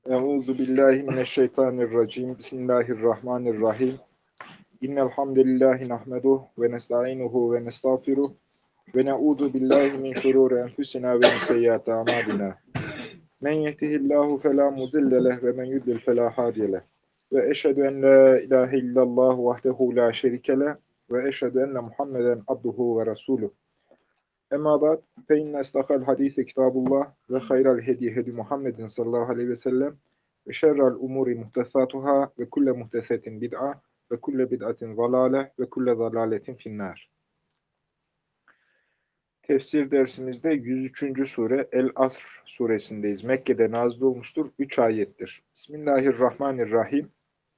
Euzu billahi mineşşeytanirracim. Bismillahirrahmanirrahim. İnnel hamdelellahi nahmeduhu ve nestainuhu ve nestağfiruh ve na'udzu billahi min şururi enfusina ve min seyyiati a'malina. Men yehdihillahu fela mudille leh ve men yudlil fela hadiye leh. Ve eşhedü en la ilahe illallah vahdehu la şerike leh ve eşhedü enne Muhammeden abduhu ve resuluh. Emma ba'd fe inne istakal hadisi kitabullah ve hayral hedi hedi Muhammedin sallallahu aleyhi ve sellem ve şerrel umuri muhtesatuhâ ve kulle muhtesetin bid'a ve kulle bid'atin zalâle ve kulle zalâletin finnâr. Tefsir dersimizde 103. sure El-Asr suresindeyiz. Mekke'de nazil olmuştur. 3 ayettir. Bismillahirrahmanirrahim.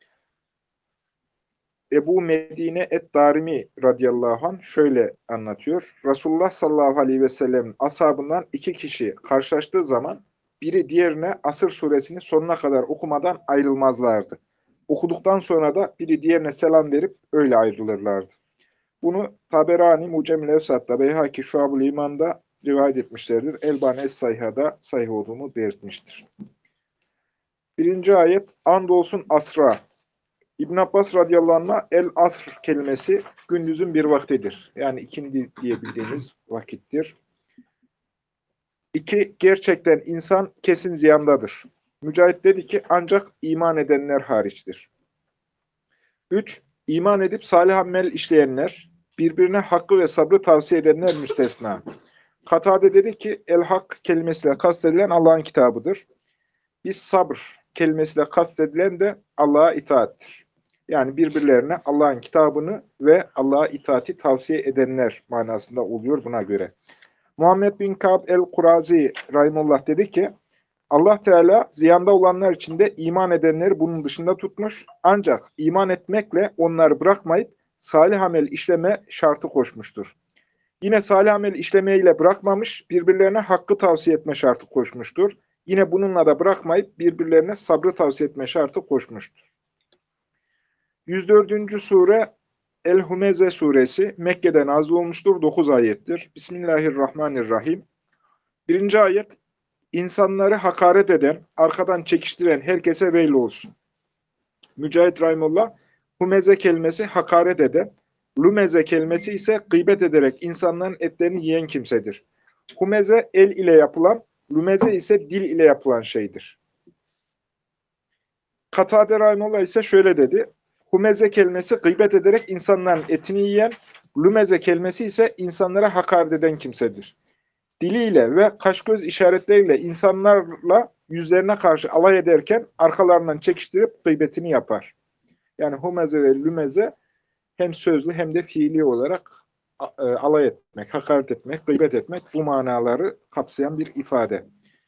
Ebu Medine et-Darimi radıyallahu anh şöyle anlatıyor. Resulullah sallallahu aleyhi ve sellem'in ashabından 2 kişi karşılaştığı zaman biri diğerine Asr suresini sonuna kadar okumadan ayrılmazlardı. Okuduktan sonra da biri diğerine selam verip öyle ayrılırlardı. Bunu Taberani Mucem-i Levsat'ta, Beyhaki Şuab-ül İman'da rivayet etmişlerdir. Elbani Es-Sayha'da sahih olduğunu belirtmiştir. 1. ayet Andolsun asra. İbn Abbas radıyallahu anh'a el-asr kelimesi gündüzün bir vaktidir. Yani ikindi diye bildiğimiz vakittir. 2. Gerçekten insan kesin ziyandadır. Mücahit dedi ki ancak iman edenler hariçtir. 3. İman edip salih amel işleyenler, birbirine hakkı ve sabrı tavsiye edenler müstesna. Katade dedi ki el-hak kelimesiyle kastedilen Allah'ın kitabıdır. Biz sabr kelimesiyle kastedilen de Allah'a itaattir. Yani birbirlerine Allah'ın kitabını ve Allah'a itaati tavsiye edenler manasında oluyor buna göre. Muhammed bin Ka'b el-Kurazi rahimullah dedi ki, Allah Teala ziyanda olanlar için de iman edenleri bunun dışında tutmuş, ancak iman etmekle onları bırakmayıp salih amel işleme şartı koşmuştur. Yine salih amel işlemeyle bırakmamış, birbirlerine hakkı tavsiye etme şartı koşmuştur. Yine bununla da bırakmayıp birbirlerine sabrı tavsiye etme şartı koşmuştur. 104. sure El-Humeze suresi Mekke'de nazil olmuştur. 9 ayettir. Bismillahirrahmanirrahim. 1. ayet İnsanları hakaret eden, arkadan çekiştiren herkese veil olsun. Mücahit rahimullah, humeze kelimesi hakaret eden, lumeze kelimesi ise gıybet ederek insanların etlerini yiyen kimsedir. Humeze el ile yapılan, lumeze ise dil ile yapılan şeydir. Katade rahimullah ise şöyle dedi. Humeze kelimesi gıybet ederek insanların etini yiyen, lumeze kelimesi ise insanlara hakaret eden kimsedir. Diliyle ve kaş-göz işaretleriyle insanlarla yüzlerine karşı alay ederken arkalarından çekiştirip gıybetini yapar. Yani humeze ve lümeze hem sözlü hem de fiili olarak alay etmek, hakaret etmek, gıybet etmek bu manaları kapsayan bir ifade.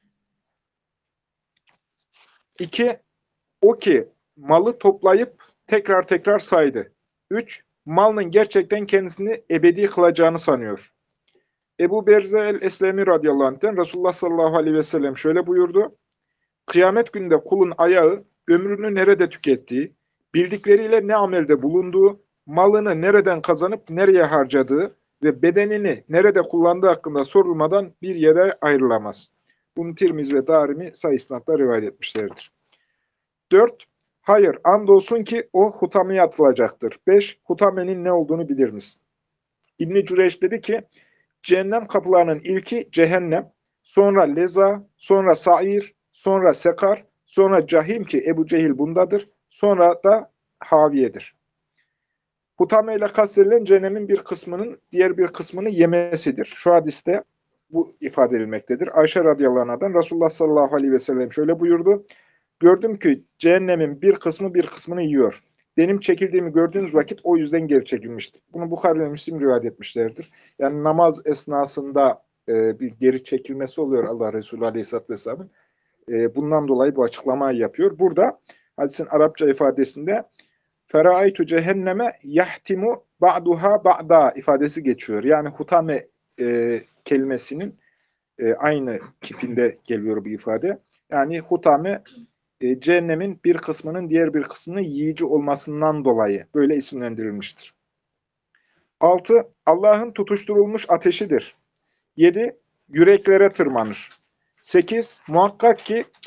2. O ki malı toplayıp tekrar tekrar saydı. 3. Malının gerçekten kendisini ebedi kılacağını sanıyor. Ebu Berze el-Eslemi radıyallahu anh'ten Resulullah sallallahu aleyhi ve sellem şöyle buyurdu. Kıyamet günde kulun ayağı ömrünü nerede tükettiği, bildikleriyle ne amelde bulunduğu, malını nereden kazanıp nereye harcadığı ve bedenini nerede kullandığı hakkında sorulmadan bir yere ayrılamaz. Bunu Tirmizi ve Darimi sahih isnadla rivayet etmişlerdir. 4. Hayır, andolsun ki o hutameye atılacaktır. 5. Hutamenin ne olduğunu bilir misin? İbn-i Cüreyş dedi ki, cehennem kapılarının ilki cehennem, sonra leza, sonra sair, sonra sekar, sonra cahim ki Ebu Cehil bundadır, sonra da haviyedir. Hutame ile kastedilen cehennemin bir kısmının diğer bir kısmını yemesidir. Şu hadiste bu ifade edilmektedir. Ayşe radıyallahu anh'dan Resulullah sallallahu aleyhi ve sellem şöyle buyurdu. Gördüm ki cehennemin bir kısmı bir kısmını yiyor. Benim çekildiğimi gördüğünüz vakit o yüzden geri çekilmiştir. Bunu Bukhari ve Müslim rivayet etmişlerdir. Yani namaz esnasında bir geri çekilmesi oluyor Allah Resulü Aleyhisselatü Vesselam'ın. Bundan dolayı bu açıklamayı yapıyor. Burada hadisin Arapça ifadesinde "Feraaytu cehenneme yahtimu ba'duha ba'da" ifadesi geçiyor. Yani hutame kelimesinin aynı kipinde geliyor bu ifade. Yani hutame cehennemin bir kısmının diğer bir kısmını yiyici olmasından dolayı böyle isimlendirilmiştir. 6. Allah'ın tutuşturulmuş ateşidir. 7. Yüreklere tırmanır. 8. Muhakkak ki o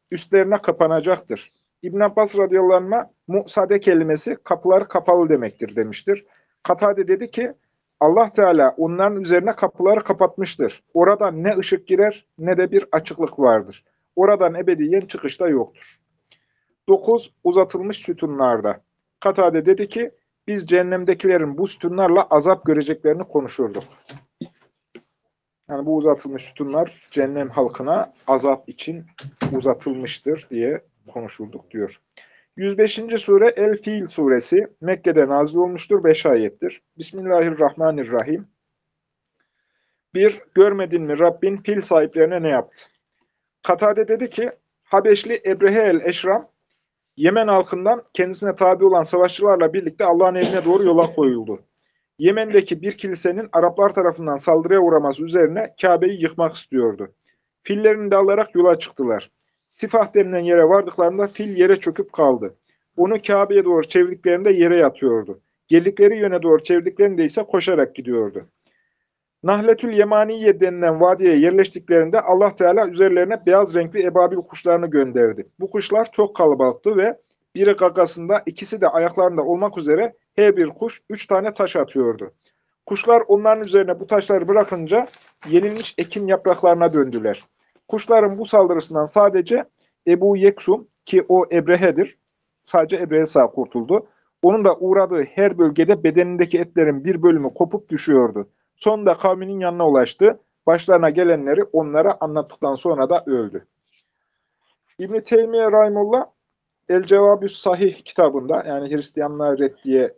üstlerine kapanacaktır. İbn Abbas radıyallahu anh'a mu'sade kelimesi kapıları kapalı demektir demiştir. Katade dedi ki Allah Teala onların üzerine kapıları kapatmıştır. Oradan ne ışık girer ne de bir açıklık vardır. Oradan ebediyen çıkış da yoktur. 9. Uzatılmış sütunlarda. Katade dedi ki biz cehennemdekilerin bu sütunlarla azap göreceklerini konuşurduk. Yani bu uzatılmış sütunlar cehennem halkına azap için uzatılmıştır diye konuşulduk diyor. 105. sure El-Fil suresi Mekke'de nazil olmuştur. 5 ayettir. Bismillahirrahmanirrahim. 1. Görmedin mi Rabbin fil sahiplerine ne yaptı? Katade dedi ki Habeşli Ebrehe el-Eşram Yemen halkından kendisine tabi olan savaşçılarla birlikte Allah'ın evine doğru yola koyuldu. Yemen'deki bir kilisenin Araplar tarafından saldırıya uğraması üzerine Kabe'yi yıkmak istiyordu. Fillerini de alarak yola çıktılar. Sifah denilen yere vardıklarında fil yere çöküp kaldı. Onu Kabe'ye doğru çevirdiklerinde yere yatıyordu. Geldikleri yöne doğru çevirdiklerinde ise koşarak gidiyordu. Nahletül Yemaniye denilen vadiye yerleştiklerinde Allah Teala üzerlerine beyaz renkli ebabil kuşlarını gönderdi. Bu kuşlar çok kalabalıktı ve biri gagasında, ikisi de ayaklarında olmak üzere her bir kuş 3 tane taş atıyordu. Kuşlar onların üzerine bu taşları bırakınca yenilmiş ekin yapraklarına döndüler. Kuşların bu saldırısından sadece Ebu Yeksum ki o Ebrehe'dir, sadece Ebrehe sağ kurtuldu. Onun da uğradığı her bölgede bedenindeki etlerin bir bölümü kopup düşüyordu. Sonunda kavminin yanına ulaştı. Başlarına gelenleri onlara anlattıktan sonra da öldü. İbn-i Teymiye Rahimullah El-Cevabü Sahih kitabında, yani Hristiyanlığa reddiye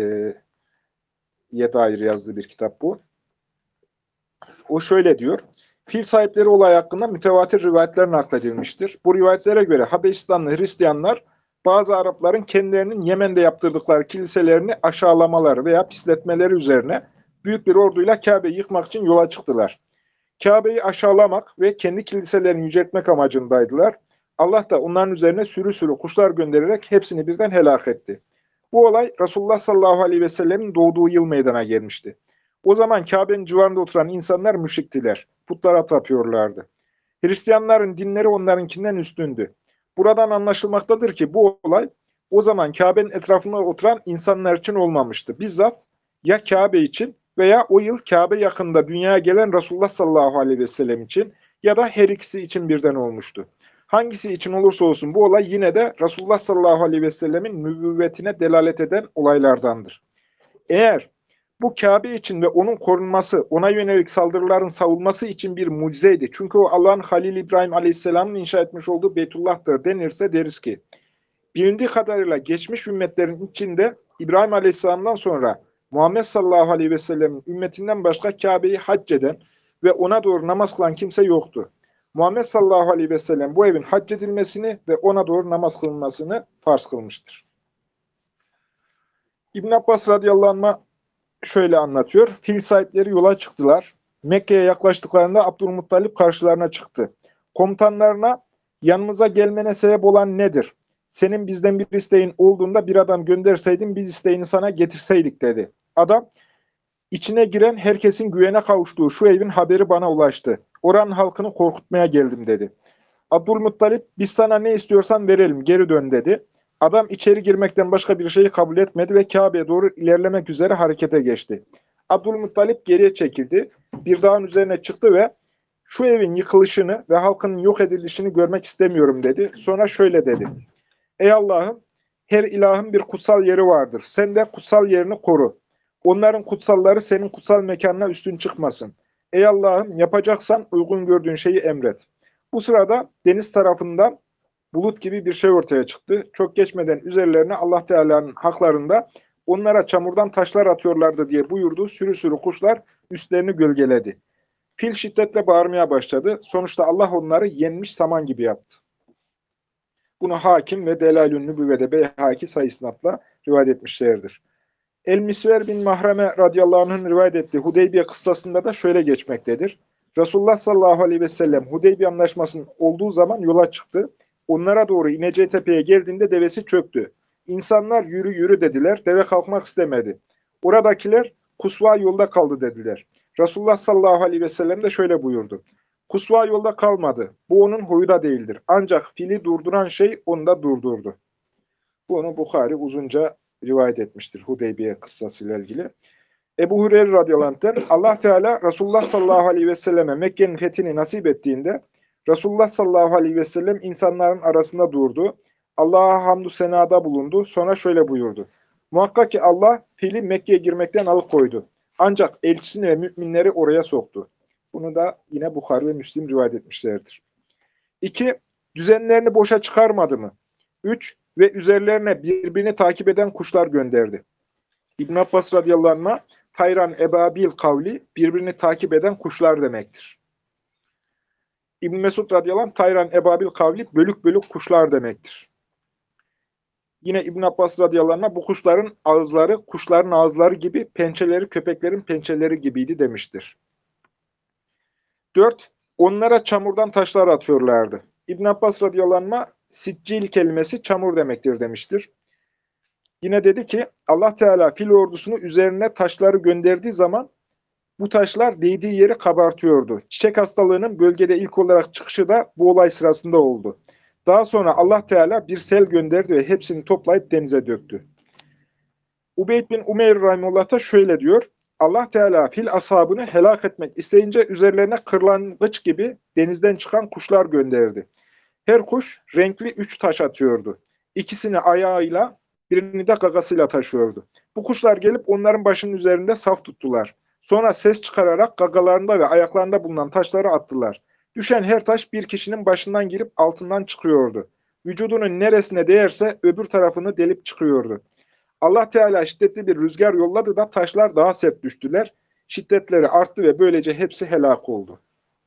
dair yazdığı bir kitap bu. O şöyle diyor. Fil sahipleri olay hakkında mütevatir rivayetler nakledilmiştir. Bu rivayetlere göre Habeşistanlı Hristiyanlar bazı Arapların kendilerinin Yemen'de yaptırdıkları kiliselerini aşağılamaları veya pisletmeleri üzerine büyük bir orduyla Kabe'yi yıkmak için yola çıktılar. Kabe'yi aşağılamak ve kendi kiliselerini yüceltmek amacındaydılar. Allah da onların üzerine sürü sürü kuşlar göndererek hepsini birden helak etti. Bu olay Resulullah sallallahu aleyhi ve sellemin doğduğu yıl meydana gelmişti. O zaman Kabe'nin civarında oturan insanlar müşriktiler. Putlara tapıyorlardı. Hristiyanların dinleri onlarınkinden üstündü. Buradan anlaşılmaktadır ki bu olay o zaman Kabe'nin etrafında oturan insanlar için olmamıştı. Bizzat ya Kabe için veya o yıl Kabe yakında dünyaya gelen Resulullah sallallahu aleyhi ve sellem için ya da her ikisi için birden olmuştu. Hangisi için olursa olsun bu olay yine de Resulullah sallallahu aleyhi ve sellemin nübüvvetine delalet eden olaylardandır. Eğer bu Kabe için ve onun korunması, ona yönelik saldırıların savunması için bir mucizeydi. Çünkü o Allah'ın Halil İbrahim Aleyhisselam'ın inşa etmiş olduğu Beytullah'tır denirse deriz ki, bilindiği kadarıyla geçmiş ümmetlerin içinde İbrahim Aleyhisselam'dan sonra Muhammed sallallahu aleyhi ve sellemin ümmetinden başka Kabe'yi hac eden ve ona doğru namaz kılan kimse yoktu. Muhammed sallallahu aleyhi ve sellem bu evin hac edilmesini ve ona doğru namaz kılınmasını farz kılmıştır. İbn Abbas radıyallahu anh şöyle anlatıyor. Fil sahipleri yola çıktılar. Mekke'ye yaklaştıklarında Abdülmuttalip karşılarına çıktı. Komutanlarına yanımıza gelmene sebep olan nedir? Senin bizden bir isteğin olduğunda bir adam gönderseydin biz isteğini sana getirseydik dedi. Adam, içine giren herkesin güvene kavuştuğu şu evin haberi bana ulaştı. Oranın halkını korkutmaya geldim dedi. Abdülmuttalip biz sana ne istiyorsan verelim geri dön dedi. Adam içeri girmekten başka bir şeyi kabul etmedi ve Kabe'ye doğru ilerlemek üzere harekete geçti. Abdülmuttalip geriye çekildi. Bir dağın üzerine çıktı ve şu evin yıkılışını ve halkının yok edilişini görmek istemiyorum dedi. Sonra şöyle dedi. Ey Allah'ım, her ilahın bir kutsal yeri vardır. Sen de kutsal yerini koru. Onların kutsalları senin kutsal mekanına üstün çıkmasın. Ey Allah'ım, yapacaksan uygun gördüğün şeyi emret. Bu sırada deniz tarafından bulut gibi bir şey ortaya çıktı. Çok geçmeden üzerlerine Allah Teala'nın haklarında onlara çamurdan taşlar atıyorlardı diye buyurdu. Sürü sürü kuşlar üstlerini gölgeledi. Fil şiddetle bağırmaya başladı. Sonuçta Allah onları yenmiş saman gibi yaptı. Bunu Hakim ve Delailün Nübüvve'de Beyhaki sayısınatla rivayet etmişlerdir. El-Misver bin Mahreme radıyallahu anh'ın rivayet ettiği Hudeybiye kıssasında da şöyle geçmektedir. Resulullah sallallahu aleyhi ve sellem Hudeybiye anlaşmasının olduğu zaman yola çıktı. Onlara doğru ineceği tepeye geldiğinde devesi çöktü. İnsanlar yürü yürü dediler. Deve kalkmak istemedi. Oradakiler kusva yolda kaldı dediler. Resulullah sallallahu aleyhi ve sellem de şöyle buyurdu. Kusva yolda kalmadı. Bu onun huyu da değildir. Ancak fili durduran şey onu da durdurdu. Bunu Bukhari uzunca rivayet etmiştir Hudeybiye kıssasıyla ilgili. Ebu Hureyre radıyallahu anh, Allah Teala Resulullah sallallahu aleyhi ve selleme Mekke'nin fethini nasip ettiğinde Resulullah sallallahu aleyhi ve sellem insanların arasında durdu. Allah'a hamdü senada bulundu. Sonra şöyle buyurdu. Muhakkak ki Allah fili Mekke'ye girmekten alıkoydu. Ancak elçisini ve müminleri oraya soktu. Bunu da yine Bukhari ve Müslim rivayet etmişlerdir. 2. Düzenlerini boşa çıkarmadı mı? 3. Ve üzerlerine birbirini takip eden kuşlar gönderdi. İbn Abbas radıyallahu anh, Tayran ebabil kavli birbirini takip eden kuşlar demektir. İbn Mesud radıyallahu anh, Tayran ebabil kavli bölük bölük kuşlar demektir. Yine İbn Abbas radıyallahu anh, bu kuşların ağızları kuşların ağızları gibi, pençeleri köpeklerin pençeleri gibiydi demiştir. 4. Onlara çamurdan taşlar atıyorlardı. İbn Abbas radıyallahu anh, siccil kelimesi çamur demektir demiştir. Yine dedi ki Allah Teala fil ordusunu üzerine taşları gönderdiği zaman bu taşlar değdiği yeri kabartıyordu. Çiçek hastalığının bölgede ilk olarak çıkışı da bu olay sırasında oldu. Daha sonra Allah Teala bir sel gönderdi ve hepsini toplayıp denize döktü. Ubeyd bin Umeyr rahimehullah da şöyle diyor. Allah Teala fil ashabını helak etmek isteyince üzerlerine kırlangıç gibi denizden çıkan kuşlar gönderdi. Her kuş renkli 3 taş atıyordu. İkisini ayağıyla, birini de gagasıyla taşıyordu. Bu kuşlar gelip onların başının üzerinde saf tuttular. Sonra ses çıkararak gagalarında ve ayaklarında bulunan taşları attılar. Düşen her taş bir kişinin başından girip altından çıkıyordu. Vücudunun neresine değerse öbür tarafını delip çıkıyordu. Allah Teala şiddetli bir rüzgar yolladı da taşlar daha sert düştüler. Şiddetleri arttı ve böylece hepsi helak oldu.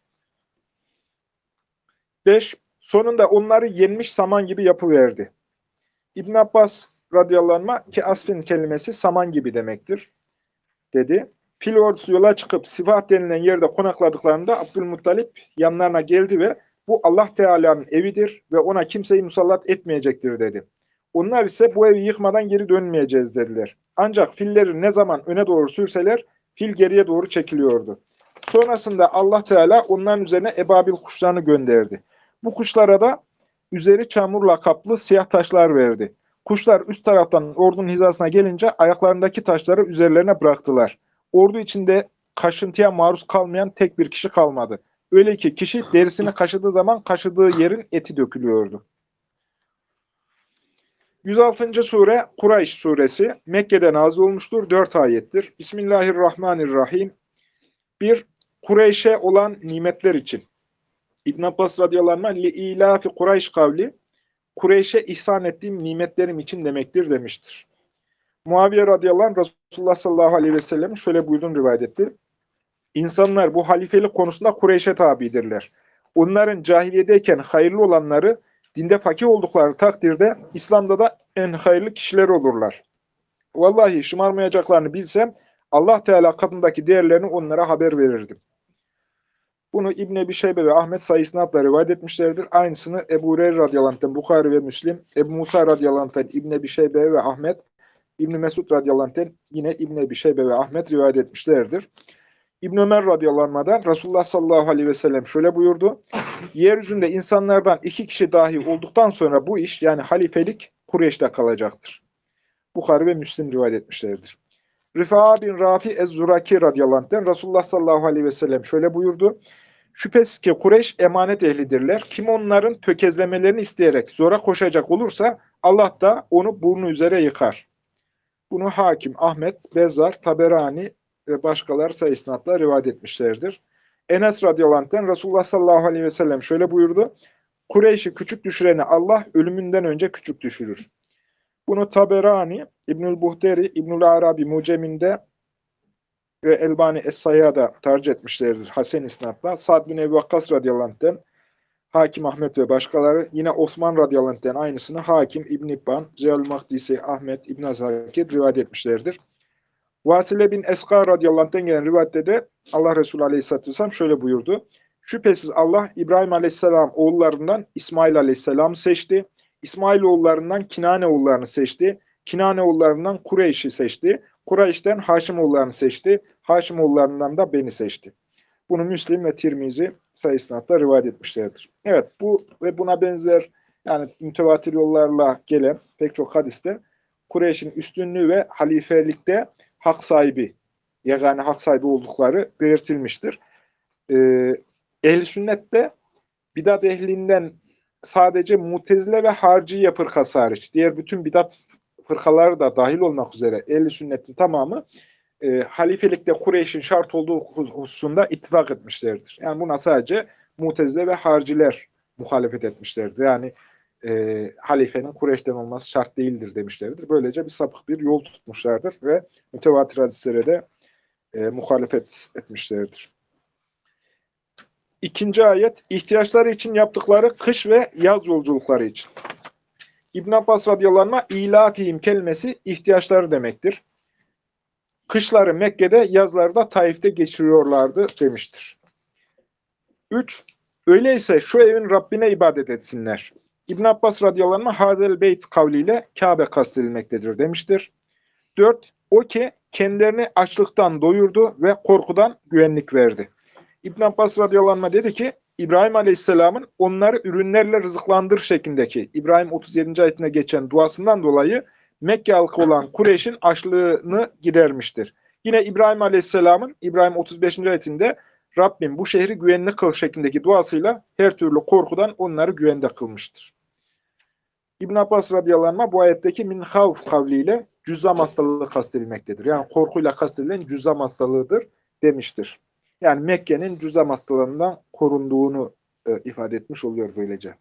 5. Sonunda onları yenmiş saman gibi yapıverdi. İbn Abbas radıyallahu anh, ki asfin kelimesi saman gibi demektir, dedi. Fil ordusu yola çıkıp Sifah denilen yerde konakladıklarında Abdülmuttalip yanlarına geldi ve bu Allah Teala'nın evidir ve ona kimseyi musallat etmeyecektir dedi. Onlar ise bu evi yıkmadan geri dönmeyeceğiz dediler. Ancak filleri ne zaman öne doğru sürseler fil geriye doğru çekiliyordu. Sonrasında Allah Teala onların üzerine ebabil kuşlarını gönderdi. Bu kuşlara da üzeri çamurla kaplı siyah taşlar verdi. Kuşlar üst taraftan ordunun hizasına gelince ayaklarındaki taşları üzerlerine bıraktılar. Ordu içinde kaşıntıya maruz kalmayan tek bir kişi kalmadı. Öyle ki kişi derisini kaşıdığı zaman kaşıdığı yerin eti dökülüyordu. 106. sure Kureyş suresi. Mekke'de nazil olmuştur. 4 ayettir. Bismillahirrahmanirrahim. 1. Kureyş'e olan nimetler için. İbn Abbas radıyallahu anh, li-ilafi Kureyş kavli, Kureyş'e ihsan ettiğim nimetlerim için demektir demiştir. Muaviye radıyallahu anh, Resulullah sallallahu aleyhi ve sellem şöyle buyurduğunu rivayet etti. İnsanlar bu halifelik konusunda Kureyş'e tabidirler. Onların cahiliyedeyken hayırlı olanları, dinde fakir oldukları takdirde İslam'da da en hayırlı kişiler olurlar. Vallahi şımarmayacaklarını bilsem Allah Teala katındaki değerlerini onlara haber verirdim. Bunu İbn Ebi Şeybe ve Ahmet sayısınatla rivayet etmişlerdir. Aynısını Ebu Hureyre radıyallahu anh'ten Bukhari ve Müslim, Ebu Musa radıyallahu anh'ten İbn Ebi Şeybe ve Ahmet, İbn Mesud radıyallahu anh'ten yine İbn Ebi Şeybe ve Ahmet rivayet etmişlerdir. İbn Ömer radıyallahu anh'dan Resulullah sallallahu aleyhi ve sellem şöyle buyurdu. Yeryüzünde insanlardan 2 kişi dahi olduktan sonra bu iş, yani halifelik, Kureyş'te kalacaktır. Bukhari ve Müslim rivayet etmişlerdir. Rifa'a bin Rafi Ez-Zuraki radıyallahu anh'ten Resulullah sallallahu aleyhi ve sellem şöyle buyurdu. Şüphesiz ki Kureyş emanet ehlidirler. Kim onların tökezlemelerini isteyerek zora koşacak olursa Allah da onu burnu üzere yıkar. Bunu Hakim, Ahmet, Bezzar, Taberani ve başkaları sayısınatla rivayet etmişlerdir. Enes radıyallahu anh'ten Resulullah sallallahu aleyhi ve sellem şöyle buyurdu. Kureyş'i küçük düşüreni Allah ölümünden önce küçük düşürür. Bunu Taberani, İbnül Buhteri, İbnül Arabi Mucem'inde ve Elbani Es-Sayya'da tercih etmişlerdir Hasen isnatla. Sa'd bin Ebi Vakkas radıyallahu anh'ten, Hakim Ahmet ve başkaları, yine Osman radıyallahu anh'ten aynısını Hakim, İbn İbban, Ziyal Mahdisi, Ahmet, İbn Azakir rivayet etmişlerdir. Vasile bin Eska radıyallahu anh'ten gelen rivayette de Allah Resulü aleyhisselatü vesselam şöyle buyurdu. Şüphesiz Allah İbrahim aleyhisselam oğullarından İsmail aleyhisselam'ı seçti. İsmail oğullarından Kinane oğullarını seçti. Kinane oğullarından Kureyş'i seçti. Kureyş'ten Haşim oğullarını seçti. Haşim oğullarından da beni seçti. Bunu Müslim ve Tirmizi sayısınatla rivayet etmişlerdir. Evet, bu ve buna benzer yani mütevatir yollarla gelen pek çok hadiste Kureyş'in üstünlüğü ve halifelikte hak sahibi, yegane hak sahibi oldukları belirtilmiştir. Ehl-i sünnette bidat ehlinden sadece Mutezile ve Harciye fırkası hariç, diğer bütün bidat fırkaları da dahil olmak üzere ehl-i sünnetin tamamı halifelikte Kureyş'in şart olduğu hususunda ittifak etmişlerdir. Yani buna sadece Mutezile ve Harciler muhalefet etmişlerdir. Yani halifenin Kureyş'ten olması şart değildir demişlerdir. Böylece bir sapık bir yol tutmuşlardır ve mütevatir hadislere de muhalefet etmişlerdir. İkinci ayet, ihtiyaçları için yaptıkları kış ve yaz yolculukları için. İbn Abbas radıyallahu anh, ilafihim kelimesi ihtiyaçları demektir. Kışları Mekke'de, yazları da Taif'te geçiriyorlardı demiştir. 3. Öyleyse şu evin Rabbine ibadet etsinler. İbn Abbas radıyallahu anh, Hazel Beyt kavliyle Kabe kastedilmektedir demiştir. 4. O ki kendilerini açlıktan doyurdu ve korkudan güvenlik verdi. İbn Abbas radıyallahu anh dedi ki, İbrahim aleyhisselamın onları ürünlerle rızıklandır şeklindeki İbrahim 37. ayetine geçen duasından dolayı Mekke halkı olan Kureyş'in açlığını gidermiştir. Yine İbrahim aleyhisselamın İbrahim 35. ayetinde Rabbim bu şehri güvenli kıl şeklindeki duasıyla her türlü korkudan onları güvende kılmıştır. İbn Abbas radıyallahu anh bu ayetteki min havf kavliyle cüzzam hastalığı kastedilmektedir. Yani korkuyla kastedilen cüzzam hastalığıdır demiştir. Yani Mekke'nin cüzzam hastalığından korunduğunu ifade etmiş oluyor böylece.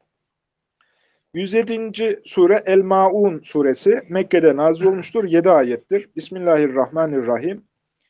107. sure El-Maun suresi Mekke'de nazil olmuştur. 7 ayettir. Bismillahirrahmanirrahim.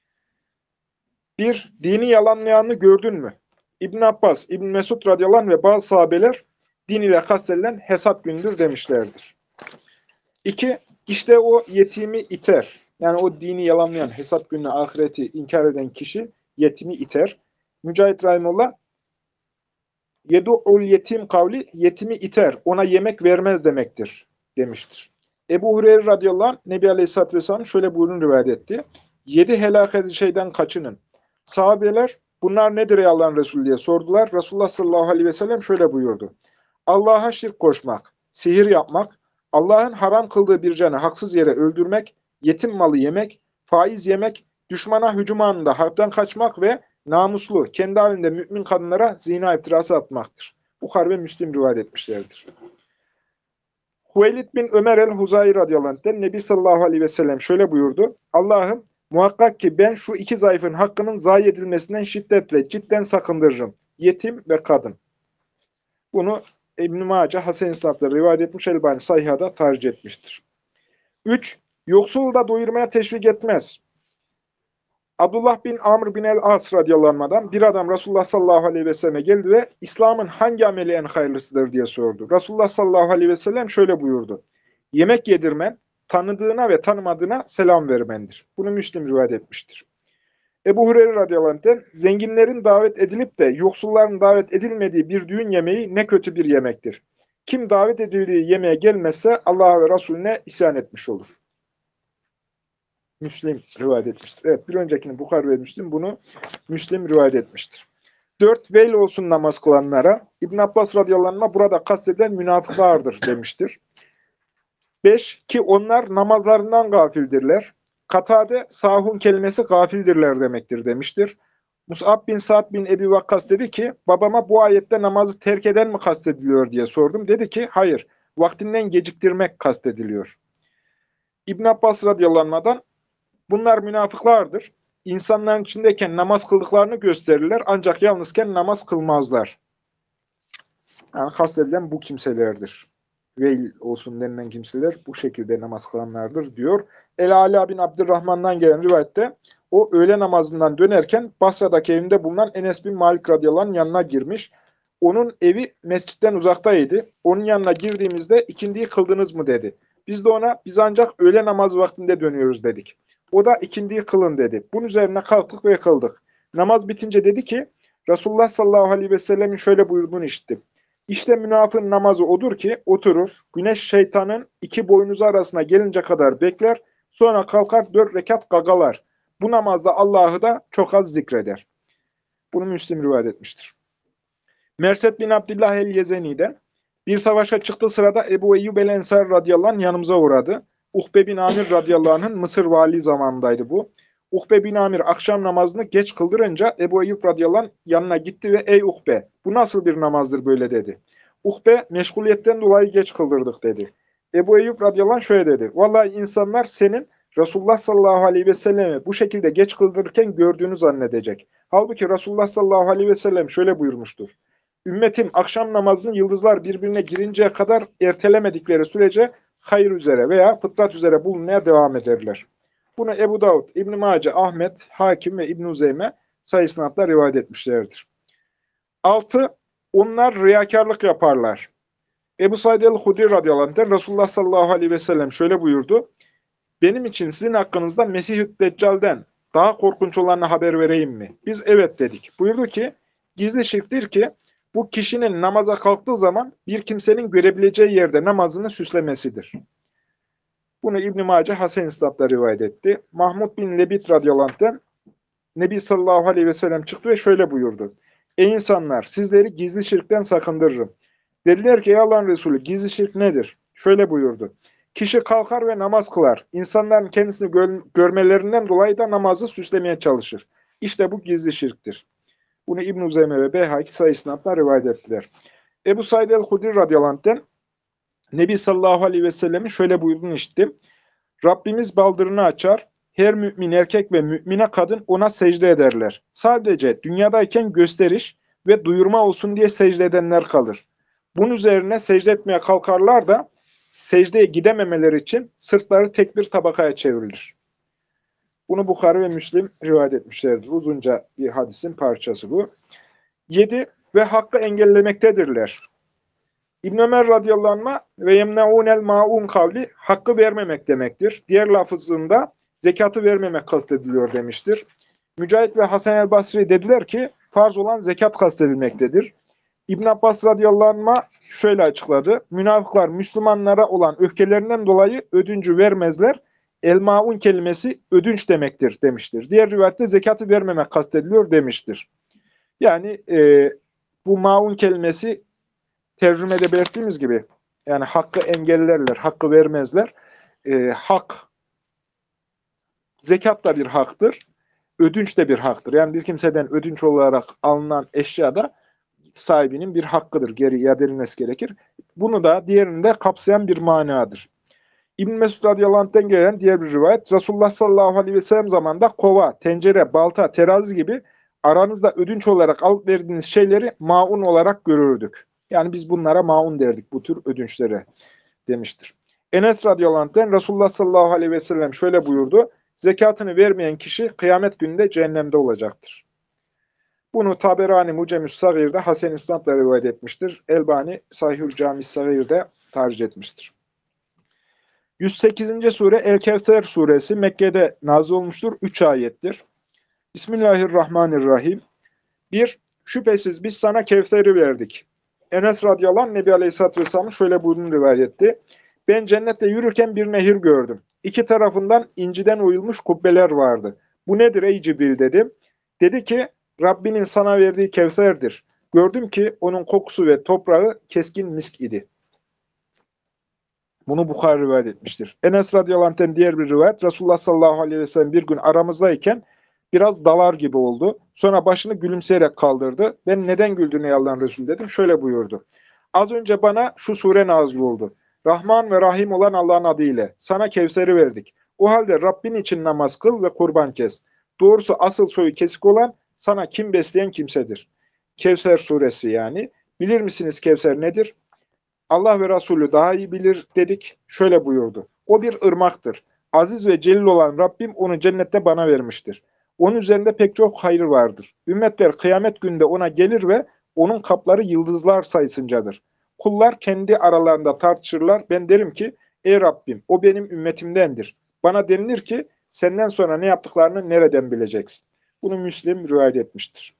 1. Dini yalanlayanı gördün mü? İbn Abbas, İbn Mesud radıyallahu anh ve bazı sahabeler din ile kastedilen hesap gündür demişlerdir. 2. İşte o yetimi iter. Yani o dini yalanlayan, hesap gününe, ahireti inkar eden kişi yetimi iter. Mücahit Rahimullah, yedu'ul yetim kavli, yetimi iter, ona yemek vermez demektir demiştir. Ebu Hureyre radıyallahu anh, Nebi Aleyhisselatü Vesselam şöyle buyurun rivayet etti. 7 helak edici şeyden kaçının. Sahabeler, bunlar nedir ey Allah'ın Resulü diye sordular. Resulullah sallallahu aleyhi ve sellem şöyle buyurdu. Allah'a şirk koşmak, sihir yapmak, Allah'ın haram kıldığı bir canı haksız yere öldürmek, yetim malı yemek, faiz yemek, düşmana hücum anında harpten kaçmak ve namuslu, kendi halinde mümin kadınlara zina iftirası atmaktır. Bukhari ve Müslim rivayet etmişlerdir. Hüveylid bin Ömer el-Huzayr radıyallahu anh'ten Nebi sallallahu aleyhi ve sellem şöyle buyurdu. Allah'ım muhakkak ki ben şu iki zayıfın hakkının zayi edilmesinden şiddetle, cidden sakındırırım. Yetim ve kadın. Bunu İbn-i Mace Hasen İsnaf'ta rivayet etmiş, Elbani Sahiha'da tercih etmiştir. 3. Yoksulu da doyurmaya teşvik etmez. Abdullah bin Amr bin el-As radıyallahu anh'dan bir adam Resulullah sallallahu aleyhi ve selleme geldi ve İslam'ın hangi ameli en hayırlısıdır diye sordu. Resulullah sallallahu aleyhi ve sellem şöyle buyurdu. Yemek yedirmen, tanıdığına ve tanımadığına selam vermendir. Bunu Müslim rivayet etmiştir. Ebu Hureyre radıyallahu anh'ten zenginlerin davet edilip de yoksulların davet edilmediği bir düğün yemeği ne kötü bir yemektir. Kim davet edildiği yemeğe gelmezse Allah'a ve Resulüne isyan etmiş olur. Müslim rivayet etmiştir. Evet, bir öncekini Bukhari ve Müslim, bunu Müslim rivayet etmiştir. 4. Veil olsun namaz kılanlara. İbn Abbas radıyallahu anh burada kastedilen münafıklardır demiştir. 5. Ki onlar namazlarından gafildirler. Katade sahun kelimesi gafildirler demektir demiştir. Mus'ab bin Sa'd bin Ebi Vakkas dedi ki, babama bu ayette namazı terk eden mi kastediliyor diye sordum. Dedi ki, hayır, vaktinden geciktirmek kastediliyor. İbn Abbas radıyallahu anh'dan, bunlar münafıklardır. İnsanların içindeyken namaz kıldıklarını gösterirler, ancak yalnızken namaz kılmazlar. Yani kastedilen bu kimselerdir. Veil olsun denilen kimseler bu şekilde namaz kılanlardır diyor. El-Ala bin Abdurrahman'dan gelen rivayette o öğle namazından dönerken Basra'daki evinde bulunan Enes bin Malik radıyallahu anh yanına girmiş. Onun evi mescitten uzaktaydı. Onun yanına girdiğimizde ikindiyi kıldınız mı dedi. Biz de ona biz ancak öğle namazı vaktinde dönüyoruz dedik. O da ikindiyi kılın dedi. Bunun üzerine kalktık ve kıldık. Namaz bitince dedi ki Resulullah sallallahu aleyhi ve sellemin şöyle buyurduğunu işittim. İşte münafığın namazı odur ki oturur, güneş şeytanın iki boynuzu arasına gelince kadar bekler, sonra kalkar 4 rekat gagalar. Bu namazda Allah'ı da çok az zikreder. Bunu Müslim rivayet etmiştir. Mersed bin Abdullah el-Yezeni'den bir savaşa çıktığı sırada Ebu Eyyub el-Ensari radıyallahu anh yanımıza uğradı. Ukbe bin Amir radıyallahu anh'ın Mısır vali zamanındaydı bu. Ukbe bin Amir akşam namazını geç kıldırınca Ebu Eyyub radıyallahu anh yanına gitti ve ey Ukbe bu nasıl bir namazdır böyle dedi. Ukbe meşguliyetten dolayı geç kıldırdık dedi. Ebu Eyyub radıyallahu anh şöyle dedi. Vallahi insanlar senin Resulullah sallallahu aleyhi ve sellemi bu şekilde geç kıldırırken gördüğünü zannedecek. Halbuki Resulullah sallallahu aleyhi ve sellem şöyle buyurmuştur. Ümmetim akşam namazını yıldızlar birbirine girinceye kadar ertelemedikleri sürece hayır üzere veya fıtrat üzere bulunmaya devam ederler. Bunu Ebu Davud, İbn-i Mace, Ahmet, Hakim ve İbn-i Uzeyme sayısınatla rivayet etmişlerdir. 6. Onlar riyakarlık yaparlar. Ebu Said el-Hudri radıyallahu anh'ten Resulullah sallallahu aleyhi ve sellem şöyle buyurdu. Benim için sizin hakkınızda Mesih-i Deccal'den daha korkunç olanı haber vereyim mi? Biz evet dedik. Buyurdu ki, gizli şirktir ki, bu kişinin namaza kalktığı zaman bir kimsenin görebileceği yerde namazını süslemesidir. Bunu İbn-i Mace Hasen İsnad'la rivayet etti. Mahmud bin Lebit radıyallahu anh'ten Nebi sallallahu aleyhi ve sellem çıktı ve şöyle buyurdu. Ey insanlar sizleri gizli şirkten sakındırırım. Dediler ki ey Allah'ın Resulü gizli şirk nedir? Şöyle buyurdu. Kişi kalkar ve namaz kılar. İnsanların kendisini görmelerinden dolayı da namazı süslemeye çalışır. İşte bu gizli şirktir. Bunu İbn-i Uzeyme ve Beyhaki sayısınatla rivayet ettiler. Ebu Said el-Hudri radıyallahu anh'ten Nebi sallallahu aleyhi ve sellemin şöyle buyurduğunu işittim. Rabbimiz baldırını açar, her mümin erkek ve mümine kadın ona secde ederler. Sadece dünyadayken gösteriş ve duyurma olsun diye secde edenler kalır. Bunun üzerine secde etmeye kalkarlar da secdeye gidememeleri için sırtları tek bir tabakaya çevrilir. Bunu Bukhari ve Müslim rivayet etmişlerdir. Uzunca bir hadisin parçası bu. 7. Ve hakkı engellemektedirler. İbn Ömer radıyallahu anh'a ve yemneunel maun kavli hakkı vermemek demektir. Diğer lafızında zekatı vermemek kastediliyor demiştir. Mücahit ve Hasan el-Basri dediler ki farz olan zekat kastedilmektedir. İbn Abbas radıyallahu anh'a şöyle açıkladı. Münafıklar Müslümanlara olan öfkelerinden dolayı ödüncü vermezler. El-maun kelimesi ödünç demektir demiştir. Diğer rivayette zekatı vermemek kastediliyor demiştir. Yani bu maun kelimesi tercümede belirttiğimiz gibi yani hakkı engellerler, hakkı vermezler. Hak, zekat da bir haktır, ödünç de bir haktır. Yani bir kimseden ödünç olarak alınan eşya da sahibinin bir hakkıdır. Geri iade edilmesi gerekir. Bunu da diğerini de kapsayan bir manadır. İbn Mesud radıyallahu anh'ten gelen diğer bir rivayet, Resulullah sallallahu aleyhi ve sellem zamanında kova, tencere, balta, terazi gibi aranızda ödünç olarak alıp verdiğiniz şeyleri maun olarak görürdük. Yani biz bunlara maun derdik, bu tür ödünçlere demiştir. Enes radıyallahu anh'ten Resulullah sallallahu aleyhi ve sellem şöyle buyurdu, zekatını vermeyen kişi kıyamet gününde cehennemde olacaktır. Bunu Taberani Mucemü's Sagir'de Hasen İsnad'la rivayet etmiştir. Elbani Sahihül Cami Sagir'de tercih etmiştir. 108. sure El-Kevser suresi Mekke'de nazil olmuştur. 3 ayettir. Bismillahirrahmanirrahim. 1. Şüphesiz biz sana Kevser'i verdik. Enes radıyallahu anh Nebi Aleyhisselatü Vesselam'ın şöyle buyurduğunu rivayet etti. Ben cennette yürürken bir nehir gördüm. İki tarafından inciden oyulmuş kubbeler vardı. Bu nedir ey Cibril dedim. Dedi ki Rabbinin sana verdiği Kevser'dir. Gördüm ki onun kokusu ve toprağı keskin misk idi. Bunu Bukhari rivayet etmiştir. Enes radıyallahu anh'ten diğer bir rivayet, Resulullah sallallahu aleyhi ve sellem bir gün aramızdayken biraz dalar gibi oldu. Sonra başını gülümseyerek kaldırdı. Ben neden güldün ey Allah'ın Resulü dedim. Şöyle buyurdu. Az önce bana şu sure nazil oldu. Rahman ve Rahim olan Allah'ın adıyla sana Kevser'i verdik. O halde Rabbin için namaz kıl ve kurban kes. Doğrusu asıl soyu kesik olan sana kim besleyen kimsedir. Kevser suresi yani. Bilir misiniz Kevser nedir? Allah ve Resulü daha iyi bilir dedik. Şöyle buyurdu. O bir ırmaktır. Aziz ve celil olan Rabbim onu cennette bana vermiştir. Onun üzerinde pek çok hayır vardır. Ümmetler kıyamet günde ona gelir ve onun kapları yıldızlar sayısıncadır. Kullar kendi aralarında tartışırlar. Ben derim ki, ey Rabbim o benim ümmetimdendir. Bana denilir ki, senden sonra ne yaptıklarını nereden bileceksin? Bunu Müslim rivayet etmiştir.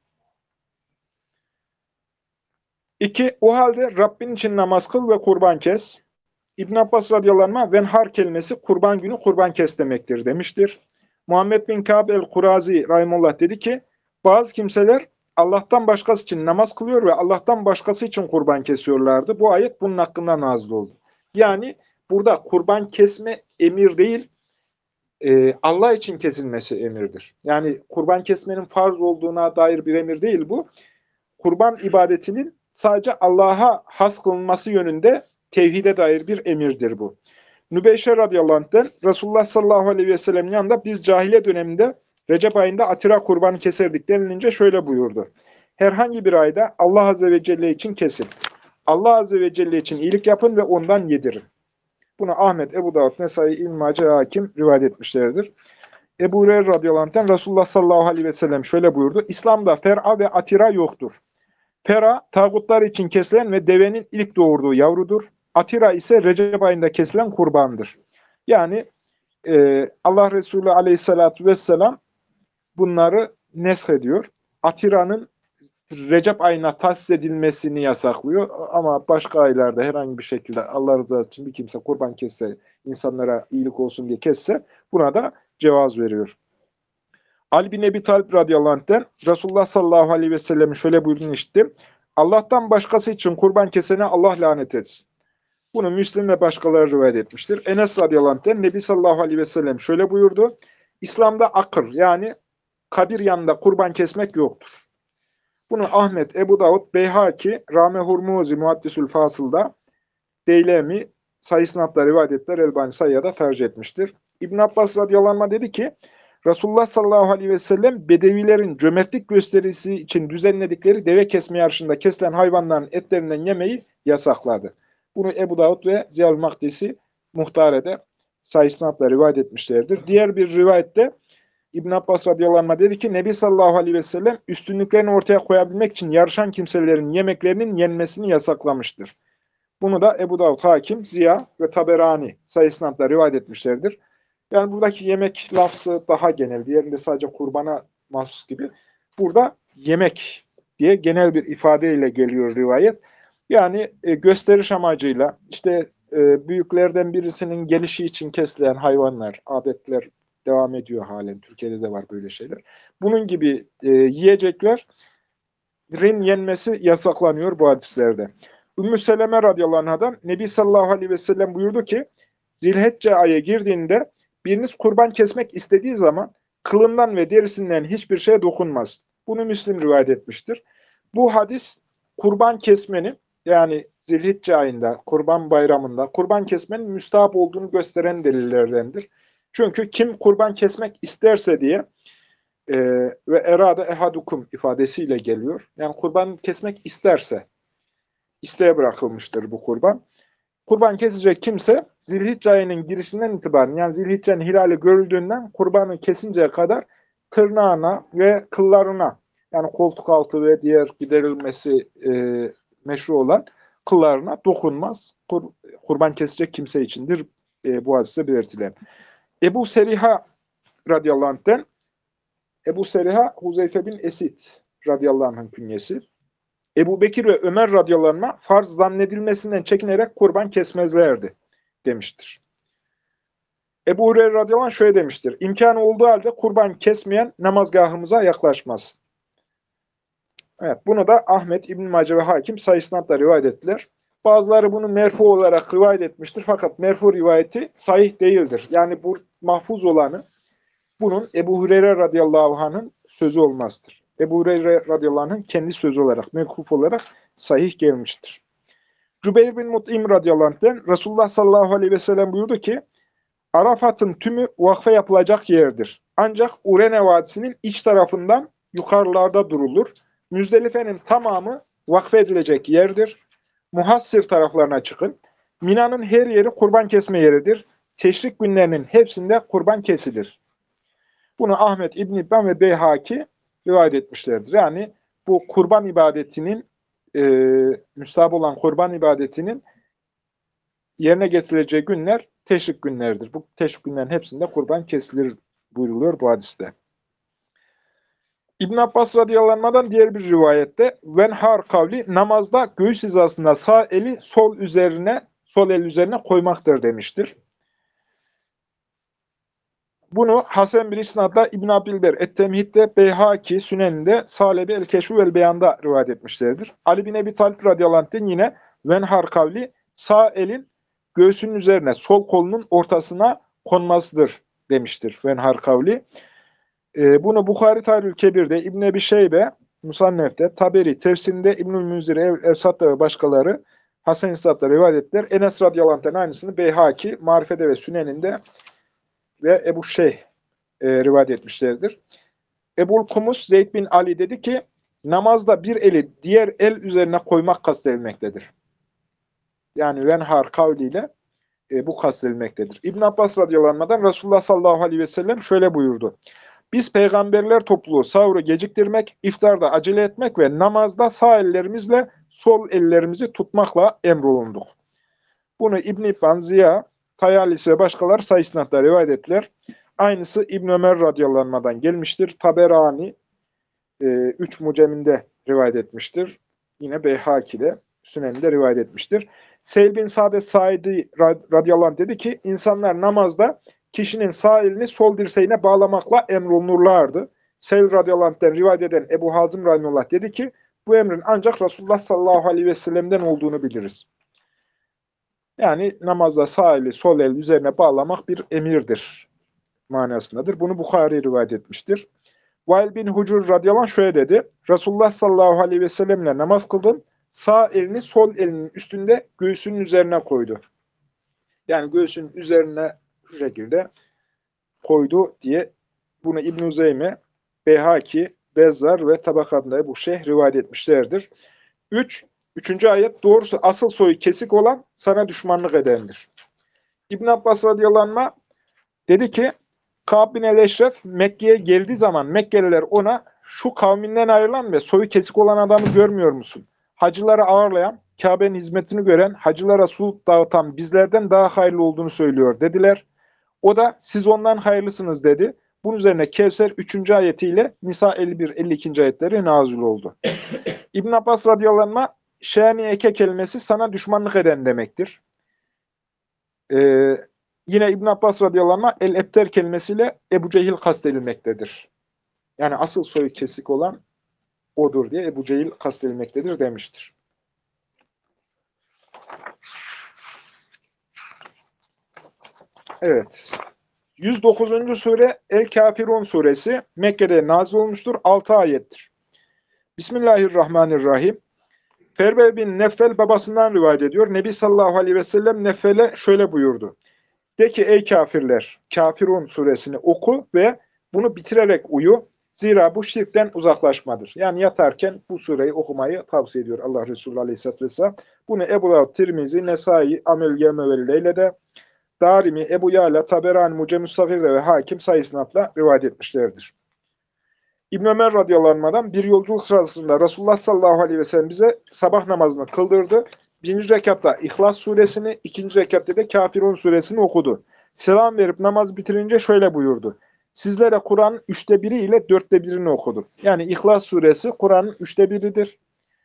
2. O halde Rabbin için namaz kıl ve kurban kes. İbn Abbas radıyallahu anh venhar kelimesi kurban günü kurban kes demektir demiştir. Muhammed bin Kâb el-Kurazi rahimullah dedi ki, Bazı kimseler Allah'tan başkası için namaz kılıyor ve Allah'tan başkası için kurban kesiyorlardı. Bu ayet bunun hakkında nazil oldu. Yani burada kurban kesme emir değil, Allah için kesilmesi emirdir. Yani kurban kesmenin farz olduğuna dair bir emir değil bu. Kurban ibadetinin sadece Allah'a has kılınması yönünde tevhide dair bir emirdir bu. Nübeyşe radıyallahu anh'ten Resulullah sallallahu aleyhi ve sellem'in yanında biz cahiliye döneminde Recep ayında atira kurbanı keserdik denilince şöyle buyurdu. Herhangi bir ayda Allah azze ve celle için kesin. Allah azze ve celle için iyilik yapın ve ondan yedirin. Bunu Ahmet, Ebu Davud, Nesai, İbn-i Mace, Hakim rivayet etmişlerdir. Ebu Hureyre radıyallahu anh'ten Resulullah sallallahu aleyhi ve sellem şöyle buyurdu. İslam'da fer'a ve atira yoktur. Pera, tağutlar için kesilen ve devenin ilk doğurduğu yavrudur. Atira ise Recep ayında kesilen kurbandır. Yani Allah Resulü aleyhissalatu vesselam bunları nesh ediyor. Atira'nın Recep ayına tahsis edilmesini yasaklıyor. Ama başka aylarda herhangi bir şekilde Allah rızası için bir kimse kurban kesse, insanlara iyilik olsun diye kesse buna da cevaz veriyor. Ali bin Ebi Talib radıyallahu anh'ten Resulullah sallallahu aleyhi ve sellem'in şöyle buyurduğunu işittim. Allah'tan başkası için kurban kesene Allah lanet etsin. Bunu Müslim ve başkaları rivayet etmiştir. Enes radıyallahu anh'ten Nebi sallallahu aleyhi ve sellem şöyle buyurdu. İslam'da akır yani kabir yanında kurban kesmek yoktur. Bunu Ahmet, Ebu Davud, Beyhaki, Rame Hurmuzi, Muaddisül Fasıl'da, Deylemi, Sayı Sınav'da rivayet ettiler. Elbani Sayı'ya da tercih etmiştir. İbn Abbas radıyallahu anh dedi ki, Resulullah sallallahu aleyhi ve sellem Bedevilerin cömertlik gösterisi için düzenledikleri deve kesme yarışında kesilen hayvanların etlerinden yemeyi yasakladı. Bunu Ebu Davud ve Ziyal Makdisi Muhtare'de Sayı Sınav'da rivayet etmişlerdir. Diğer bir rivayette İbn Abbas radıyallahu anh dedi ki Nebi sallallahu aleyhi ve sellem üstünlüklerini ortaya koyabilmek için yarışan kimselerin yemeklerinin yenmesini yasaklamıştır. Bunu da Ebu Davud, Hakim, Ziya ve Taberani sayısında rivayet etmişlerdir. Yani buradaki yemek lafzı daha genel. Diğerinde sadece kurbana mahsus gibi. Burada yemek diye genel bir ifadeyle geliyor rivayet. Yani gösteriş amacıyla işte büyüklerden birisinin gelişi için kesilen hayvanlar, adetler devam ediyor halen. Türkiye'de de var böyle şeyler. Bunun gibi yiyeceklerin yenmesi yasaklanıyor bu hadislerde. Ümmü Seleme radıyallahu anhadan Nebi sallallahu aleyhi ve sellem buyurdu ki Zilhicce ayı girdiğinde biriniz kurban kesmek istediği zaman kılından ve derisinden hiçbir şeye dokunmaz. Bunu Müslim rivayet etmiştir. Bu hadis kurban kesmenin yani Zilhicce ayında, kurban bayramında kurban kesmenin müstahap olduğunu gösteren delillerdendir. Çünkü kim kurban kesmek isterse diye ve erade ehadukum ifadesiyle geliyor. Yani kurban kesmek isterse, isteğe bırakılmıştır bu kurban. Kurban kesecek kimse Zilhicce ayının girişinden itibaren yani Zilhicce'nin hilali görüldüğünden kurbanı kesinceye kadar tırnağına ve kıllarına yani koltuk altı ve diğer giderilmesi meşru olan kıllarına dokunmaz. Kurban kesecek kimse içindir bu hadiste belirtilen. Ebu Seriha radıyallahu anh'ten Ebu Seriha Huzeyfe bin Esid radıyallahu anh'ın künyesi. Ebu Bekir ve Ömer radıyallahu anh'a farz zannedilmesinden çekinerek kurban kesmezlerdi demiştir. Ebu Hureyre radıyallahu anh şöyle demiştir. İmkanı olduğu halde kurban kesmeyen namazgahımıza yaklaşmaz. Evet, bunu da Ahmet, İbn Mace ve Hakim sayısınatla rivayet ettiler. Bazıları bunu merfu olarak rivayet etmiştir. Fakat merfu rivayeti sahih değildir. Yani bu mahfuz olanı bunun Ebu Hureyre radıyallahu anh'ın sözü olmazdır. Ebu Hureyre radıyallahu anh'ın kendi sözü olarak, mevkuf olarak sahih gelmiştir. Cübeyr bin Mut'im radıyallahu anh'ten Resulullah sallallahu aleyhi ve sellem buyurdu ki, Arafat'ın tümü vakfe yapılacak yerdir. Ancak Urene Vadisi'nin iç tarafından yukarılarda durulur. Müzdelife'nin tamamı vakfe edilecek yerdir. Muhassir taraflarına çıkın. Mina'nın her yeri kurban kesme yeridir. Teşrik günlerinin hepsinde kurban kesilir. Bunu Ahmet, İbn İbban ve Beyhaki rivayet etmişlerdir. Yani bu kurban ibadetinin, müstahap olan kurban ibadetinin yerine getirileceği günler teşrik günleridir. Bu teşrik günlerin hepsinde kurban kesilir buyruluyor bu hadiste. İbn Abbas radıyallahu anh'dan diğer bir rivayette venhar kavli namazda göğüs hizasında sağ eli sol el üzerine koymaktır demiştir. Bunu Hasan bir isnadla İbn Abdilber Et-Temhid'de, Beyhaki, Sünen'inde, Salebi El-Keşfu vel Beyan'da rivayet etmişlerdir. Ali bin Ebi Talib radıyallahu anh'ten yine venhar kavli sağ elin göğsünün üzerine sol kolunun ortasına konmasıdır demiştir venhar kavli. Bunu Bukhari Tarihül Kebir'de, İbn Ebi Şeybe, Musannef'te, Taberi, Tefsirinde, İbnül Münzir, Evsat'ta ve başkaları Hasan İsnad'da rivayet ettiler. Enes radıyallahu anh'ten aynısını Beyhaki, Marife'de ve Sünen'inde ve Ebu Şeyh rivayet etmişlerdir. Ebul Kumus Zeyd bin Ali dedi ki, namazda bir eli diğer el üzerine koymak kastedilmektedir. Yani venhar kavliyle bu kastedilmektedir. İbn Abbas radıyallahu anh'dan Resulullah sallallahu aleyhi ve sellem şöyle buyurdu. Biz peygamberler topluluğu sahuru geciktirmek, iftarda acele etmek ve namazda sağ ellerimizle sol ellerimizi tutmakla emrolunduk. Bunu İbn-i İbban, Ziya, Tayalisi ve başkaları sayı isnatla rivayet ettiler. Aynısı İbn Ömer radıyallahu anh'dan gelmiştir. Taberani 3 Mucem'inde rivayet etmiştir. Yine Beyhaki'de, Sünen'de rivayet etmiştir. Sehl bin Sa'd Saidi radıyallahu anh dedi ki, insanlar namazda kişinin sağ elini sol dirseğine bağlamakla emrolunurlardı. Sehl radıyallahu anh'ten rivayet eden Ebu Hazım rahimullah dedi ki, bu emrin ancak Resulullah sallallahu aleyhi ve sellem'den olduğunu biliriz. Yani namazda sağ eli sol el üzerine bağlamak bir emirdir manasındadır. Bunu Bukhari rivayet etmiştir. Vail bin Hucur radıyallahu anh şöyle dedi. Resulullah sallallahu aleyhi ve sellemle namaz kıldım. Sağ elini sol elinin üstünde göğsünün üzerine koydu. Yani göğsünün üzerine şu şekilde koydu diye bunu İbn-i Zeyme, Beyhaki, Bezzar ve Tabakat'ında Ebu Şeyh rivayet etmişlerdir. Üçüncü ayet doğrusu asıl soyu kesik olan sana düşmanlık edendir. İbn Abbas radıyallahu anh dedi ki Kâb bin el-Eşref Mekke'ye geldiği zaman Mekkeliler ona şu kavminden ayrılan ve soyu kesik olan adamı görmüyor musun? Hacıları ağırlayan, Kabe'nin hizmetini gören, hacılara su dağıtan bizlerden daha hayırlı olduğunu söylüyor dediler. O da siz ondan hayırlısınız dedi. Bunun üzerine Kevser 3. ayetiyle Nisa 51-52. ayetleri nazil oldu. İbn Abbas radıyallahu anh şeniyeke kelimesi sana düşmanlık eden demektir. Yine İbn Abbas radıyallahu anh el-ebter kelimesiyle Ebu Cehil kastedilmektedir. Yani asıl soyu kesik olan odur diye Ebu Cehil kastedilmektedir demiştir. Evet. 109. sure El-Kafirun suresi Mekke'de nazil olmuştur. 6 ayettir. Bismillahirrahmanirrahim. Ferbe bin Neffel babasından rivayet ediyor. Nebi sallallahu aleyhi ve sellem Neffel'e şöyle buyurdu. De ki ey kafirler, Kafirun suresini oku ve bunu bitirerek uyu. Zira bu şirkten uzaklaşmadır. Yani yatarken bu sureyi okumayı tavsiye ediyor Allah Resulü Aleyhisselatü Vesselam. Bunu Ebu Davud, Tirmizi, Nesai, Amel Yevme ve Leyle'de, Darimi, Ebu Yala, Taberani, Mucem-i Safir'de ve Hakim sayısınatla rivayet etmişlerdir. İbn Ömer radıyallahu anh'dan bir yolculuk sırasında Resulullah sallallahu aleyhi ve sellem bize sabah namazını kıldırdı. Birinci rekatta İhlas suresini, ikinci rekatta da Kafirun suresini okudu. Selam verip namaz bitirince şöyle buyurdu. Sizlere Kur'an'ın 1/3 ile 1/4'ünü okudu. Yani İhlas suresi Kur'an'ın 1/3'idir.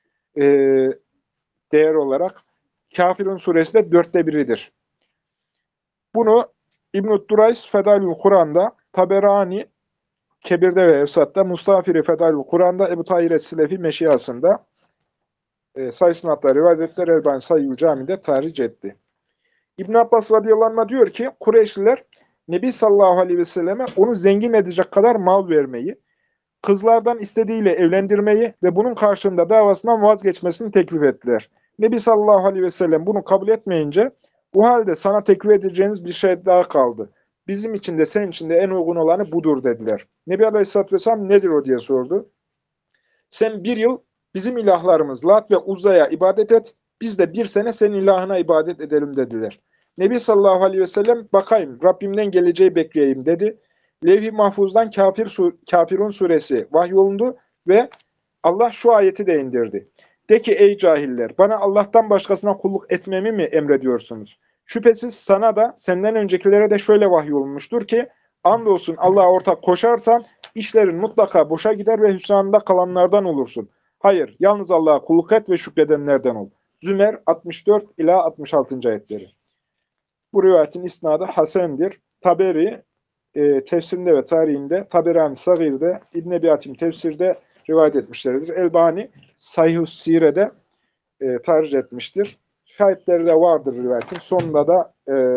Değer olarak. Kafirun suresi de 1/4'idir. Bunu İbn-i Durays Fedalül Kur'an'da, Taberani Kebir'de ve Efsat'ta, Mustafiri Fedalül Kur'an'da, Ebu Tahir Es-Silefi Meşiyası'nda sayısınatla rivayet ettiler. Elbani Sayyid Cami'de tahric etti. İbn Abbas radıyallahu anh diyor ki Kureyşliler Nebi sallallahu aleyhi ve selleme onu zengin edecek kadar mal vermeyi, kızlardan istediğiyle evlendirmeyi ve bunun karşılığında davasından vazgeçmesini teklif ettiler. Nebi sallallahu aleyhi ve sellem bunu kabul etmeyince bu halde sana teklif edeceğimiz bir şey daha kaldı. Bizim için de senin için de en uygun olanı budur dediler. Nebi aleyhisselatü vesselam nedir o diye sordu. Sen 1 yıl bizim ilahlarımız Lat ve Uzza'ya ibadet et, biz de 1 sene senin ilahına ibadet edelim dediler. Nebi sallallahu aleyhi ve sellem bakayım Rabbimden geleceği bekleyeyim dedi. Levh-i Mahfuz'dan Kafirun suresi vahyolundu ve Allah şu ayeti de indirdi. De ki ey cahiller bana Allah'tan başkasına kulluk etmemi mi emrediyorsunuz? Şüphesiz sana da senden öncekilere de şöyle vahyolunmuştur ki andolsun Allah'a ortak koşarsan işlerin mutlaka boşa gider ve hüsranında kalanlardan olursun. Hayır, yalnız Allah'a kulluk et ve şükredenlerden ol. Zümer 64 ila 66. ayetleri. Bu rivayetin isnadı Hasen'dir. Taberi tefsirinde ve tarihinde, Taberani Sagir'de, İbn Ebi Hatim tefsirde rivayet etmişlerdir. Elbani Sayhus Sire'de tercih etmiştir. Şahitleri de vardır rivayetin. Sonunda da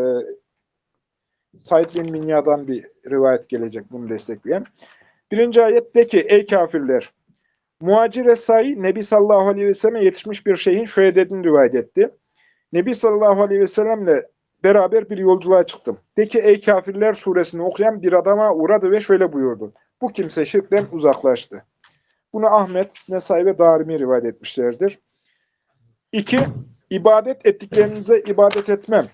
Said bin Minya'dan bir rivayet gelecek bunu destekleyen. Birinci ayet de ki, ey kafirler! Muhacir Esai, Nebi sallallahu aleyhi ve selleme yetişmiş bir şeyhin şöyle dediğini rivayet etti. Nebi sallallahu aleyhi ve sellemle beraber bir yolculuğa çıktım. De ki, ey kafirler suresini okuyan bir adama uğradı ve şöyle buyurdu. Bu kimse şirkten uzaklaştı. Bunu Ahmet, Nesai ve Darimi rivayet etmişlerdir. 2. İbadet ettiklerinize ibadet etmem.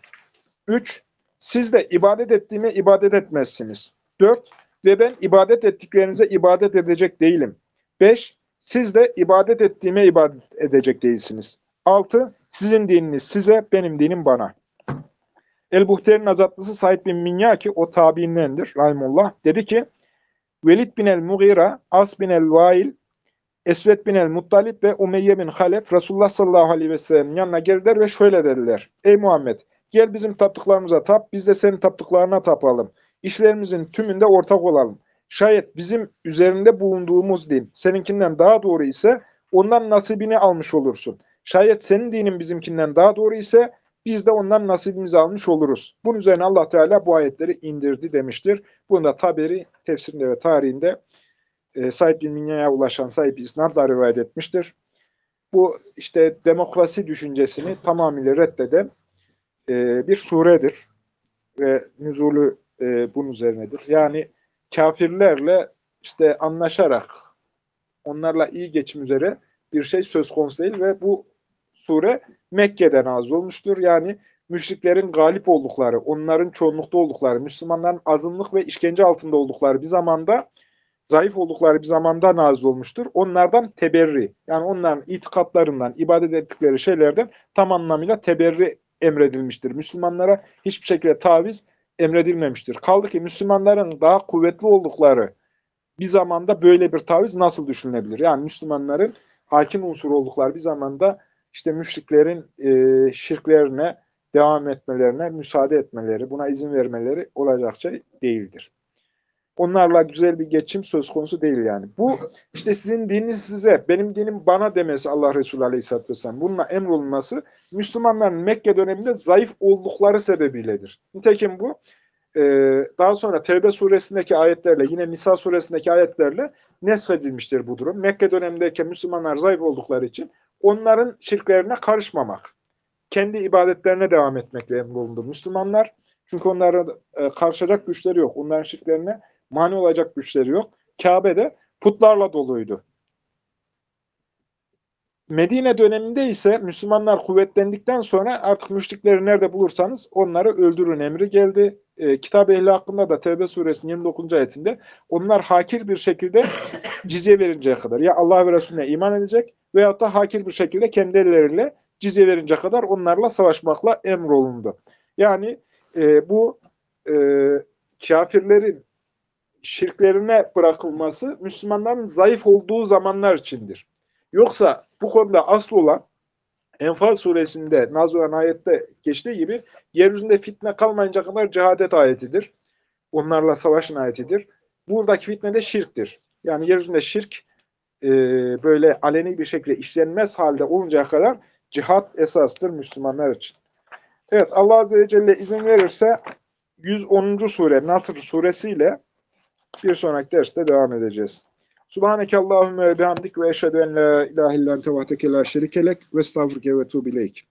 3. Siz de ibadet ettiğime ibadet etmezsiniz. 4. Ve ben ibadet ettiklerinize ibadet edecek değilim. 5. Siz de ibadet ettiğime ibadet edecek değilsiniz. 6. Sizin dininiz size, benim dinim bana. El-Buhteri'nin azatlısı Said bin Minya ki o tabiindendir, rahimullah, dedi ki, Velid bin el-Mughira, As bin el-Vail, Esved bin el-Muttalib ve Umeyye bin Halef Resulullah sallallahu aleyhi ve sellem'in yanına geldiler ve şöyle dediler. Ey Muhammed, gel bizim taptıklarımıza tap, biz de senin taptıklarına tapalım. İşlerimizin tümünde ortak olalım. Şayet bizim üzerinde bulunduğumuz din seninkinden daha doğru ise ondan nasibini almış olursun. Şayet senin dinin bizimkinden daha doğru ise biz de ondan nasibimizi almış oluruz. Bunun üzerine Allah Teala bu ayetleri indirdi demiştir. Bunu da Taberi tefsirinde ve tarihinde Said bin Minya'ya ulaşan sahip isnadla rivayet etmiştir. Bu işte demokrasi düşüncesini tamamıyla reddeden bir suredir ve nüzulü bunun üzerinedir. Yani kafirlerle işte anlaşarak onlarla iyi geçim üzere bir şey söz konusu değil ve bu sure Mekke'de nazil olmuştur. Yani müşriklerin galip oldukları, onların çoğunlukta oldukları, Müslümanların azınlık ve işkence altında oldukları bir zamanda, zayıf oldukları bir zamanda nazil olmuştur. Onlardan teberri, yani onların itikatlarından, ibadet ettikleri şeylerden tam anlamıyla teberri emredilmiştir. Müslümanlara hiçbir şekilde taviz emredilmemiştir. Kaldı ki Müslümanların daha kuvvetli oldukları bir zamanda böyle bir taviz nasıl düşünülebilir? Yani Müslümanların hakim unsur oldukları bir zamanda işte müşriklerin şirklerine devam etmelerine müsaade etmeleri, buna izin vermeleri olacak şey değildir. Onlarla güzel bir geçim söz konusu değil yani. Bu işte sizin dininiz size, benim dinim bana demesi Allah Resulü Aleyhisselatü Vesselam. Bununla emrolunması Müslümanların Mekke döneminde zayıf oldukları sebebiyledir. Nitekim bu daha sonra Tevbe suresindeki ayetlerle, yine Nisa suresindeki ayetlerle neshedilmiştir bu durum. Mekke dönemindeki Müslümanlar zayıf oldukları için onların şirklerine karışmamak, kendi ibadetlerine devam etmekle emrolundu Müslümanlar. Çünkü onların karşılayacak güçleri yok. Onların şirklerine mani olacak güçleri yok. Kabe de putlarla doluydu. Medine döneminde ise Müslümanlar kuvvetlendikten sonra artık müşrikleri nerede bulursanız onları öldürün emri geldi. Kitap ehli hakkında da Tevbe suresinin 29. ayetinde onlar hakir bir şekilde cizye verinceye kadar ya Allah ve Resulüne iman edecek veyahut da hakir bir şekilde kendi elleriyle cizye verinceye kadar onlarla savaşmakla emrolundu. Yani bu e, kafirlerin şirklerine bırakılması Müslümanların zayıf olduğu zamanlar içindir. Yoksa bu konuda asıl olan Enfal suresinde nazil olan ayette geçtiği gibi yeryüzünde fitne kalmayınca kadar cehadet ayetidir. Onlarla savaşın ayetidir. Buradaki fitne de şirktir. Yani yeryüzünde şirk böyle aleni bir şekilde işlenmez halde oluncaya kadar cihat esastır Müslümanlar için. Evet, Allah Azze ve Celle izin verirse 110. sure Nasr suresiyle bir sonraki derste devam edeceğiz. Subhaneke Allahümme ve bihamdik ve eşhedü en la ilahe illan tevahdeke la şerikelek ve estağfurke ve tuğbileyk.